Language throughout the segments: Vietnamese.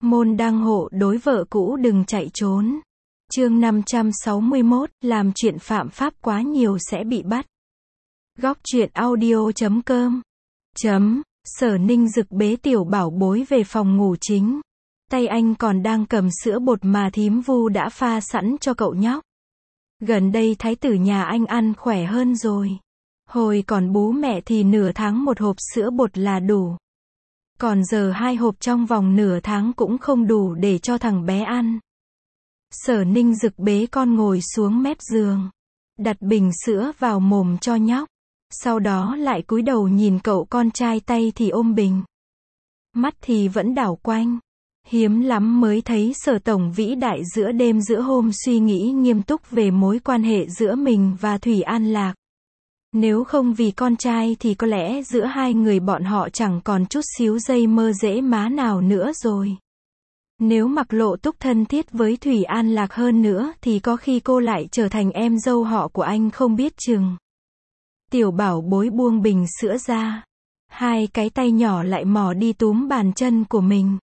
Môn đăng hộ đối vợ cũ đừng chạy trốn. Chương 561, làm chuyện phạm pháp quá nhiều sẽ bị bắt. Góc truyện audio.com. Sở Ninh Dực bế tiểu bảo bối về phòng ngủ chính. Tay anh còn đang cầm sữa bột mà thím Vu đã pha sẵn cho cậu nhóc. Gần đây thái tử nhà anh ăn khỏe hơn rồi. Hồi còn bú mẹ thì nửa tháng một hộp sữa bột là đủ. Còn giờ 2 hộp trong vòng nửa tháng cũng không đủ để cho thằng bé ăn. Sở Ninh Dực bế con ngồi xuống mép giường, đặt bình sữa vào mồm cho nhóc. Sau đó lại cúi đầu nhìn cậu con trai, tay thì ôm bình, mắt thì vẫn đảo quanh. Hiếm lắm mới thấy Sở tổng vĩ đại giữa đêm giữa hôm suy nghĩ nghiêm túc về mối quan hệ giữa mình và Thủy An Lạc. Nếu không vì con trai thì có lẽ giữa hai người bọn họ chẳng còn chút xíu dây mơ dễ má nào nữa rồi. Nếu Mặc Lộ Túc thân thiết với Thủy An Lạc hơn nữa thì có khi cô lại trở thành em dâu họ của anh không biết chừng. Tiểu bảo bối buông bình sữa ra. 2 cái tay nhỏ lại mò đi túm bàn chân của mình.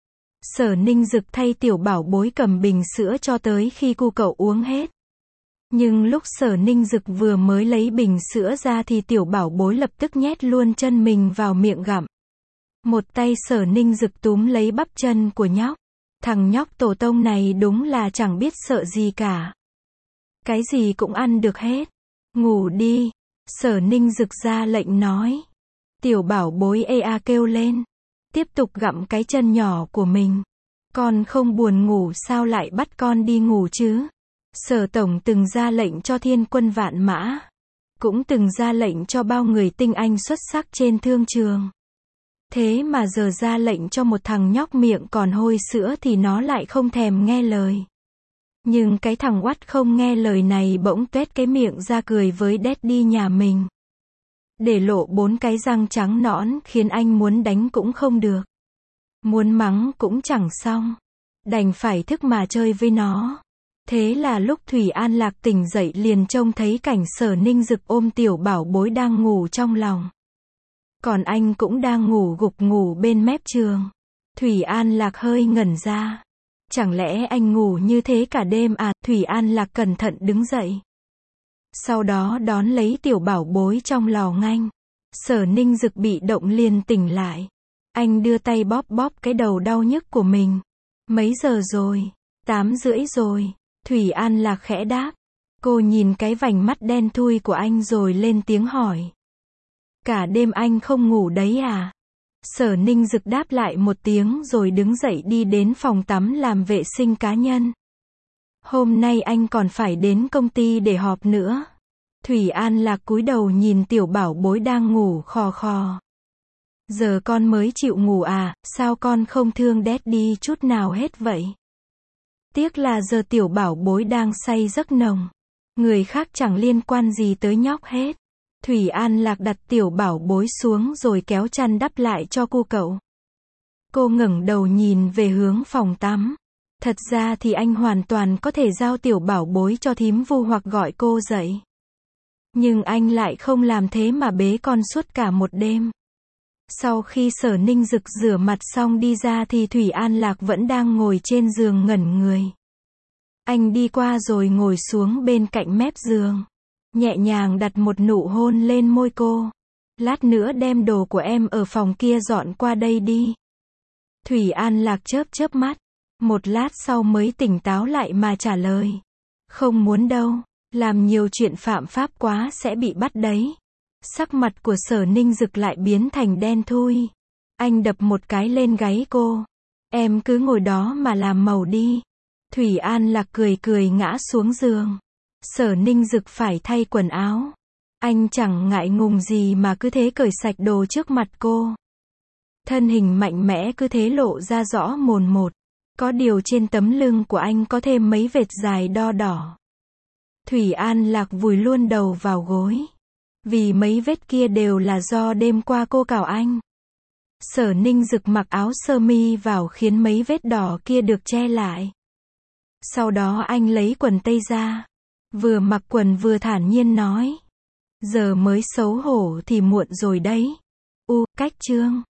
Sở Ninh Dực thay tiểu bảo bối cầm bình sữa cho tới khi cu cậu uống hết. Nhưng lúc Sở Ninh Dực vừa mới lấy bình sữa ra thì tiểu bảo bối lập tức nhét luôn chân mình vào miệng gặm. Một tay Sở Ninh Dực túm lấy bắp chân của nhóc. Thằng nhóc tổ tông này đúng là chẳng biết sợ gì cả. Cái gì cũng ăn được hết. Ngủ đi. Sở Ninh Dực ra lệnh nói. Tiểu bảo bối kêu lên. Tiếp tục gặm cái chân nhỏ của mình. Con không buồn ngủ sao lại bắt con đi ngủ chứ? Sở tổng từng ra lệnh cho thiên quân vạn mã. Cũng từng ra lệnh cho bao người tinh anh xuất sắc trên thương trường. Thế mà giờ ra lệnh cho một thằng nhóc miệng còn hôi sữa thì nó lại không thèm nghe lời. Nhưng cái thằng oắt không nghe lời này bỗng tuét cái miệng ra cười với Daddy nhà mình. Để lộ 4 cái răng trắng nõn khiến anh muốn đánh cũng không được. Muốn mắng cũng chẳng xong. Đành phải thức mà chơi với nó. Thế là lúc Thủy An Lạc tỉnh dậy liền trông thấy cảnh Sở Ninh Dực ôm tiểu bảo bối đang ngủ trong lòng. Còn anh cũng đang ngủ gục ngủ bên mép giường. Thủy An Lạc hơi ngẩn ra. Chẳng lẽ anh ngủ như thế cả đêm à? Thủy An Lạc cẩn thận đứng dậy. Sau đó đón lấy tiểu bảo bối trong lò nganh. Sở Ninh Dực bị động liền tỉnh lại. Anh đưa tay bóp bóp cái đầu đau nhức của mình. Mấy giờ rồi? 8:30 rồi. Thủy An Lạc khẽ đáp. Cô nhìn cái vành mắt đen thui của anh rồi lên tiếng hỏi. Cả đêm anh không ngủ đấy à? Sở Ninh Dực đáp lại một tiếng rồi đứng dậy đi đến phòng tắm làm vệ sinh cá nhân. Hôm nay anh còn phải đến công ty để họp nữa. Thủy An Lạc cúi đầu nhìn tiểu bảo bối đang ngủ khò khò. Giờ con mới chịu ngủ à? Sao con không thương Daddy chút nào hết vậy? Tiếc là giờ tiểu bảo bối đang say giấc nồng. Người khác chẳng liên quan gì tới nhóc hết. Thủy An Lạc đặt tiểu bảo bối xuống rồi kéo chăn đắp lại cho cu cậu. Cô ngẩng đầu nhìn về hướng phòng tắm. Thật ra thì anh hoàn toàn có thể giao tiểu bảo bối cho thím Vu hoặc gọi cô dậy. Nhưng anh lại không làm thế mà bế con suốt cả một đêm. Sau khi Sở Ninh Dực rửa mặt xong đi ra thì Thủy An Lạc vẫn đang ngồi trên giường ngẩn người. Anh đi qua rồi ngồi xuống bên cạnh mép giường. Nhẹ nhàng đặt một nụ hôn lên môi cô. Lát nữa đem đồ của em ở phòng kia dọn qua đây đi. Thủy An Lạc chớp chớp mắt. Một lát sau mới tỉnh táo lại mà trả lời. Không muốn đâu. Làm nhiều chuyện phạm pháp quá sẽ bị bắt đấy. Sắc mặt của Sở Ninh Dực lại biến thành đen thui. Anh đập một cái lên gáy cô. Em cứ ngồi đó mà làm màu đi. Thủy An Lạc cười cười ngã xuống giường. Sở Ninh Dực phải thay quần áo. Anh chẳng ngại ngùng gì mà cứ thế cởi sạch đồ trước mặt cô. Thân hình mạnh mẽ cứ thế lộ ra rõ mồn một. Có điều trên tấm lưng của anh có thêm mấy vệt dài đo đỏ. Thủy An Lạc vùi luôn đầu vào gối. Vì mấy vết kia đều là do đêm qua cô cào anh. Sở Ninh Dực mặc áo sơ mi vào khiến mấy vết đỏ kia được che lại. Sau đó anh lấy quần tây ra. Vừa mặc quần vừa thản nhiên nói. Giờ mới xấu hổ thì muộn rồi đấy. Cách chương.